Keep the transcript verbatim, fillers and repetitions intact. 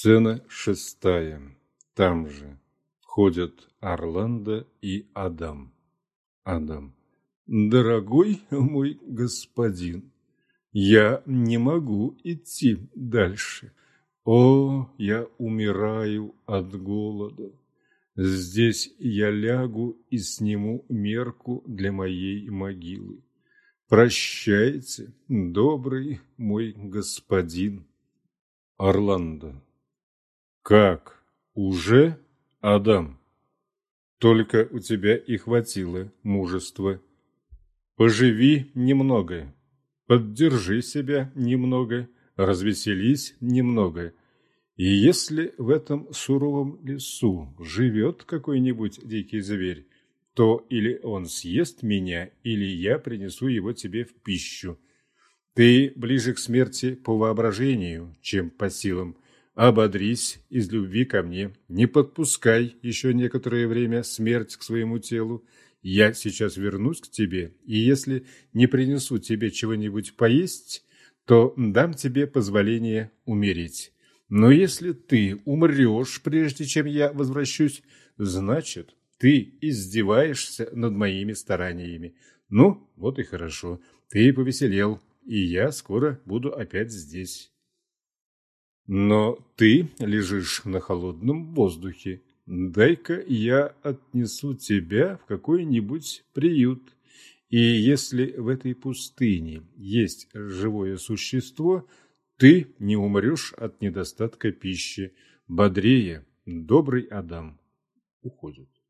Сцена шестая. Там же входят Орландо и Адам. Адам. Дорогой мой господин, я не могу идти дальше. О, я умираю от голода. Здесь я лягу и сниму мерку для моей могилы. Прощайте, добрый мой господин. Орландо. Как? Уже, Адам? Только у тебя и хватило мужества. Поживи немного, поддержи себя немного, развеселись немного. И если в этом суровом лесу живет какой-нибудь дикий зверь, то или он съест меня, или я принесу его тебе в пищу. Ты ближе к смерти по воображению, чем по силам. Ободрись из любви ко мне, не подпускай еще некоторое время смерть к своему телу. Я сейчас вернусь к тебе, и если не принесу тебе чего-нибудь поесть, то дам тебе позволение умереть. Но если ты умрешь, прежде чем я возвращусь, значит, ты издеваешься над моими стараниями. Ну, вот и хорошо, ты повеселел, и я скоро буду опять здесь. Но ты лежишь на холодном воздухе. Дай-ка я отнесу тебя в какой-нибудь приют. И если в этой пустыне есть живое существо, ты не умрешь от недостатка пищи. Бодрее, добрый Адам. Уходит.